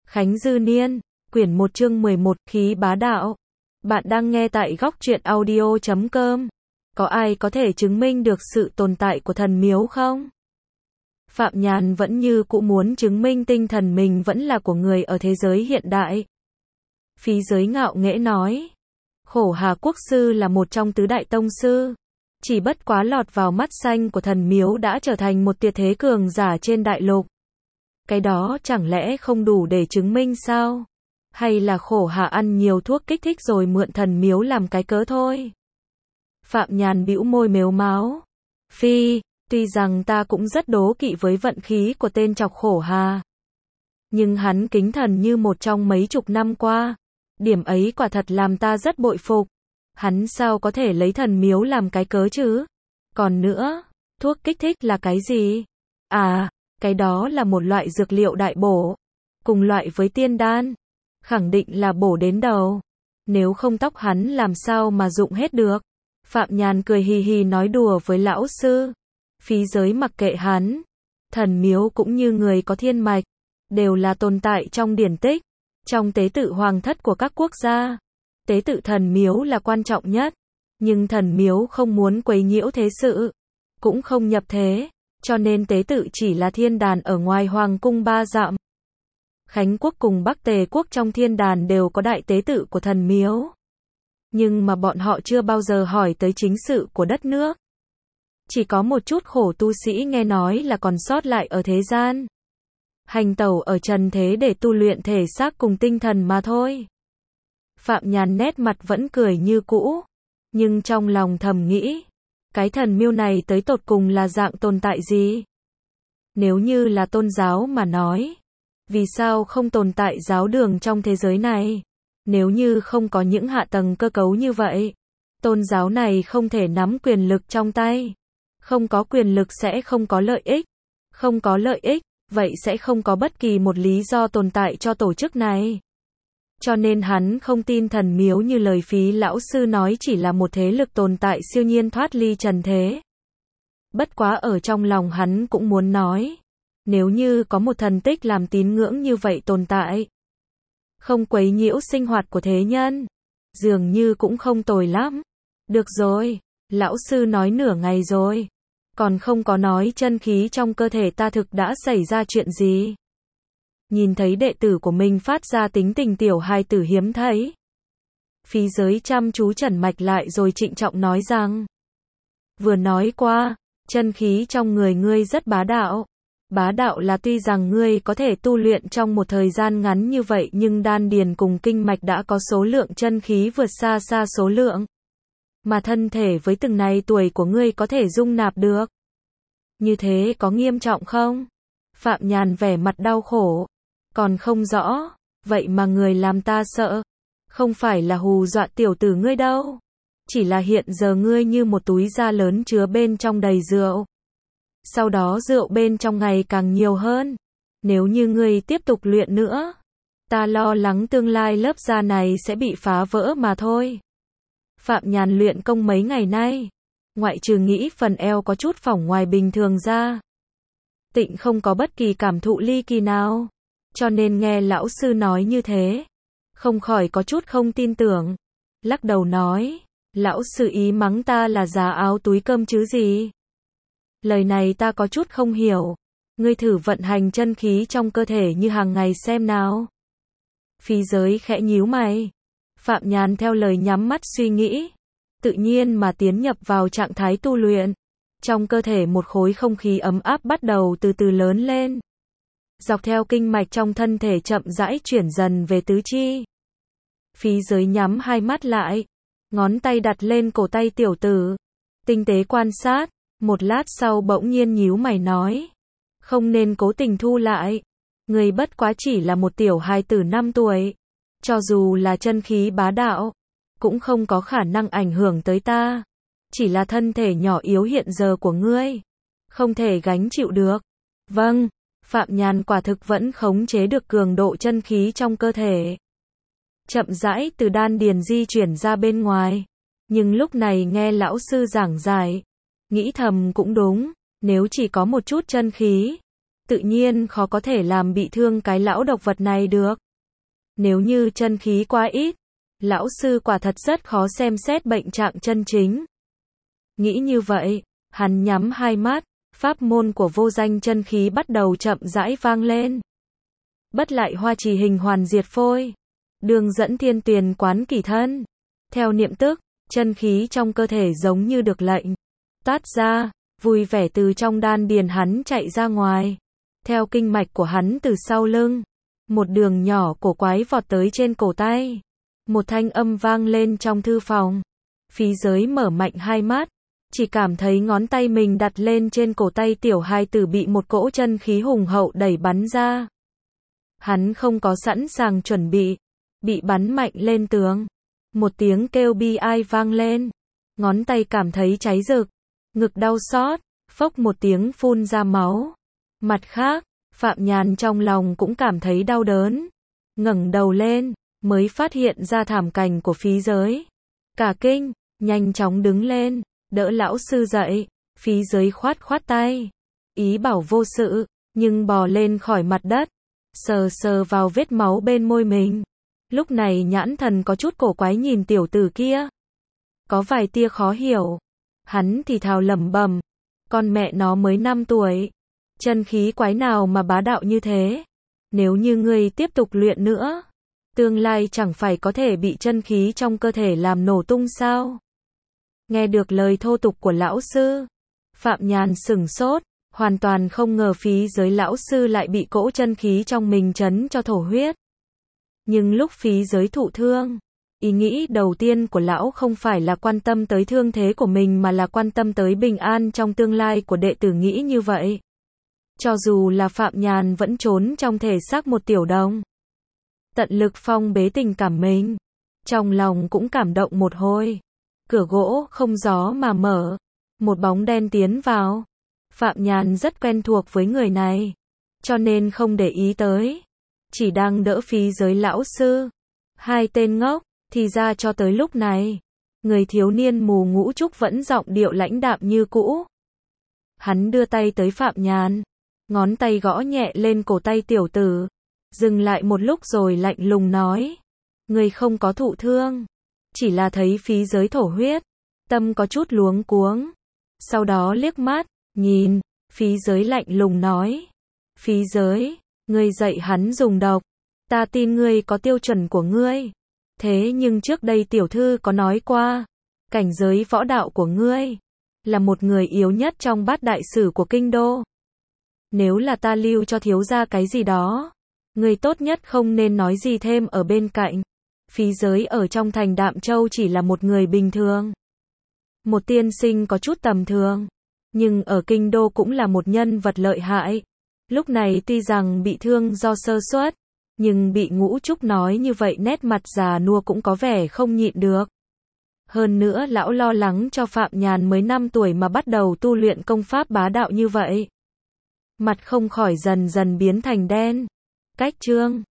Khánh Dư Niên, quyển 1 chương 11, khí bá đạo. Bạn đang nghe tại góc truyện audio.com. Có ai có thể chứng minh được sự tồn tại của thần miếu không? Phạm Nhàn vẫn như cũ muốn chứng minh tinh thần mình vẫn là của người ở thế giới hiện đại. Phí Giới ngạo nghễ nói. Khổ Hà Quốc Sư là một trong tứ đại tông sư. Chỉ bất quá lọt vào mắt xanh của thần miếu đã trở thành một tuyệt thế cường giả trên đại lục. Cái đó chẳng lẽ không đủ để chứng minh sao? Hay là Khổ Hà ăn nhiều thuốc kích thích rồi mượn thần miếu làm cái cớ thôi? Phạm Nhàn bĩu môi mếu máo. Phi, tuy rằng ta cũng rất đố kỵ với vận khí của tên chọc Khổ Hà. Nhưng hắn kính thần như một trong mấy chục năm qua. Điểm ấy quả thật làm ta rất bội phục. Hắn sao có thể lấy thần miếu làm cái cớ chứ? Còn nữa, thuốc kích thích là cái gì? À, cái đó là một loại dược liệu đại bổ. Cùng loại với tiên đan. Khẳng định là bổ đến đầu. Nếu không tóc hắn làm sao mà dụng hết được? Phạm Nhàn cười hì hì nói đùa với lão sư. Phí Giới mặc kệ hắn. Thần miếu cũng như người có thiên mạch. Đều là tồn tại trong điển tích. Trong tế tự hoàng thất của các quốc gia. Tế tự thần miếu là quan trọng nhất. Nhưng thần miếu không muốn quấy nhiễu thế sự. Cũng không nhập thế. Cho nên tế tự chỉ là thiên đàn ở ngoài hoàng cung 3 dặm. Khánh quốc cùng Bắc Tề quốc trong thiên đàn đều có đại tế tự của thần miếu. Nhưng mà bọn họ chưa bao giờ hỏi tới chính sự của đất nước. Chỉ có một chút khổ tu sĩ nghe nói là còn sót lại ở thế gian. Hành tẩu ở trần thế để tu luyện thể xác cùng tinh thần mà thôi. Phạm Nhàn nét mặt vẫn cười như cũ. Nhưng trong lòng thầm nghĩ. Cái thần miếu này tới tột cùng là dạng tồn tại gì? Nếu như là tôn giáo mà nói. Vì sao không tồn tại giáo đường trong thế giới này? Nếu như không có những hạ tầng cơ cấu như vậy. Tôn giáo này không thể nắm quyền lực trong tay. Không có quyền lực sẽ không có lợi ích. Không có lợi ích, vậy sẽ không có bất kỳ một lý do tồn tại cho tổ chức này. Cho nên hắn không tin thần miếu như lời Phí lão sư nói chỉ là một thế lực tồn tại siêu nhiên thoát ly trần thế. Bất quá ở trong lòng hắn cũng muốn nói. Nếu như có một thần tích làm tín ngưỡng như vậy tồn tại. Không quấy nhiễu sinh hoạt của thế nhân. Dường như cũng không tồi lắm. Được rồi, lão sư nói nửa ngày rồi. Còn không có nói chân khí trong cơ thể ta thực đã xảy ra chuyện gì. Nhìn thấy đệ tử của mình phát ra tính tình tiểu hài tử hiếm thấy. Phí Giới chăm chú trần mạch lại rồi trịnh trọng nói rằng. Vừa nói qua, chân khí trong người ngươi rất bá đạo. Bá đạo là tuy rằng ngươi có thể tu luyện trong một thời gian ngắn như vậy nhưng đan điền cùng kinh mạch đã có số lượng chân khí vượt xa xa số lượng. Mà thân thể với từng này tuổi của ngươi có thể dung nạp được. Như thế có nghiêm trọng không? Phạm Nhàn vẻ mặt đau khổ. Còn không rõ, vậy mà người làm ta sợ. Không phải là hù dọa tiểu tử ngươi đâu. Chỉ là hiện giờ ngươi như một túi da lớn chứa bên trong đầy rượu. Sau đó rượu bên trong ngày càng nhiều hơn. Nếu như ngươi tiếp tục luyện nữa, ta lo lắng tương lai lớp da này sẽ bị phá vỡ mà thôi. Phạm Nhàn luyện công mấy ngày nay, ngoại trừ nghĩ phần eo có chút phỏng ngoài bình thường ra, Tịnh không có bất kỳ cảm thụ ly kỳ nào. Cho nên nghe lão sư nói như thế, không khỏi có chút không tin tưởng. Lắc đầu nói, lão sư ý mắng ta là giá áo túi cơm chứ gì? Lời này ta có chút không hiểu. Ngươi thử vận hành chân khí trong cơ thể như hàng ngày xem nào. Phí Giới khẽ nhíu mày. Phạm Nhàn theo lời nhắm mắt suy nghĩ. Tự nhiên mà tiến nhập vào trạng thái tu luyện. Trong cơ thể một khối không khí ấm áp bắt đầu từ từ lớn lên. Dọc theo kinh mạch trong thân thể chậm rãi chuyển dần về tứ chi. Phí Giới nhắm hai mắt lại. Ngón tay đặt lên cổ tay tiểu tử. Tinh tế quan sát. Một lát sau bỗng nhiên nhíu mày nói. Không nên cố tình thu lại. Người bất quá chỉ là một tiểu hài tử 5 tuổi. Cho dù là chân khí bá đạo. Cũng không có khả năng ảnh hưởng tới ta. Chỉ là thân thể nhỏ yếu hiện giờ của ngươi. Không thể gánh chịu được. Vâng. Phạm Nhàn quả thực vẫn khống chế được cường độ chân khí trong cơ thể. Chậm rãi từ đan điền di chuyển ra bên ngoài. Nhưng lúc này nghe lão sư giảng giải. Nghĩ thầm cũng đúng, nếu chỉ có một chút chân khí, tự nhiên khó có thể làm bị thương cái lão độc vật này được. Nếu như chân khí quá ít, lão sư quả thật rất khó xem xét bệnh trạng chân chính. Nghĩ như vậy, hắn nhắm hai mắt, pháp môn của vô danh chân khí bắt đầu chậm rãi vang lên. Bất lại hoa trì hình hoàn diệt phôi, đường dẫn thiên tuyền quán kỷ thân. Theo niệm tức, chân khí trong cơ thể giống như được lệnh toát ra, vui vẻ từ trong đan điền hắn chạy ra ngoài. Theo kinh mạch của hắn từ sau lưng, một đường nhỏ cổ quái vọt tới trên cổ tay. Một thanh âm vang lên trong thư phòng. Phí Giới mở mạnh hai mắt, chỉ cảm thấy ngón tay mình đặt lên trên cổ tay tiểu hài tử bị một cỗ chân khí hùng hậu đẩy bắn ra. Hắn không có sẵn sàng chuẩn bị bắn mạnh lên tường. Một tiếng kêu bi ai vang lên, ngón tay cảm thấy cháy rực, ngực đau xót, phốc một tiếng phun ra máu. Mặt khác, Phạm Nhàn trong lòng cũng cảm thấy đau đớn, ngẩng đầu lên, mới phát hiện ra thảm cảnh của Phí Giới. Cả kinh, nhanh chóng đứng lên, đỡ lão sư dậy. Phí Giới khoát khoát tay, ý bảo vô sự, nhưng bò lên khỏi mặt đất, sờ sờ vào vết máu bên môi mình. Lúc này nhãn thần có chút cổ quái nhìn tiểu tử kia, có vài tia khó hiểu. Hắn thì thào lẩm bẩm, con mẹ nó mới 5 tuổi, chân khí quái nào mà bá đạo như thế. Nếu như ngươi tiếp tục luyện nữa, tương lai chẳng phải có thể bị chân khí trong cơ thể làm nổ tung sao? Nghe được lời thô tục của lão sư, Phạm Nhàn sửng sốt, hoàn toàn không ngờ Phí Giới lão sư lại bị cỗ chân khí trong mình chấn cho thổ huyết. Nhưng lúc Phí Giới thụ thương, ý nghĩ đầu tiên của lão không phải là quan tâm tới thương thế của mình mà là quan tâm tới bình an trong tương lai của đệ tử, nghĩ như vậy. Cho dù là Phạm Nhàn vẫn trốn trong thể xác một tiểu đồng, tận lực phong bế tình cảm mình, trong lòng cũng cảm động một hồi. Cửa gỗ không gió mà mở, một bóng đen tiến vào. Phạm Nhàn rất quen thuộc với người này, cho nên không để ý tới, chỉ đang đỡ Phí Giới lão sư. Hai tên ngốc, thì ra cho tới lúc này, người thiếu niên mù ngũ trúc vẫn giọng điệu lãnh đạm như cũ. Hắn đưa tay tới Phạm Nhàn, ngón tay gõ nhẹ lên cổ tay tiểu tử, dừng lại một lúc rồi lạnh lùng nói, người không có thụ thương, chỉ là thấy Phí Giới thổ huyết, tâm có chút luống cuống. Sau đó liếc mắt, nhìn, Phí Giới lạnh lùng nói, Phí Giới, ngươi dạy hắn dùng độc, ta tin ngươi có tiêu chuẩn của ngươi. Thế nhưng trước đây tiểu thư có nói qua, cảnh giới võ đạo của ngươi là một người yếu nhất trong bát đại sử của kinh đô. Nếu là ta lưu cho thiếu gia cái gì đó, ngươi tốt nhất không nên nói gì thêm ở bên cạnh. Phí Giới ở trong thành Đạm Châu chỉ là một người bình thường, một tiên sinh có chút tầm thường, nhưng ở kinh đô cũng là một nhân vật lợi hại. Lúc này tuy rằng bị thương do sơ suất, nhưng bị Ngũ Trúc nói như vậy nét mặt già nua cũng có vẻ không nhịn được. Hơn nữa lão lo lắng cho Phạm Nhàn mới 5 tuổi mà bắt đầu tu luyện công pháp bá đạo như vậy. Mặt không khỏi dần dần biến thành đen. Cách chương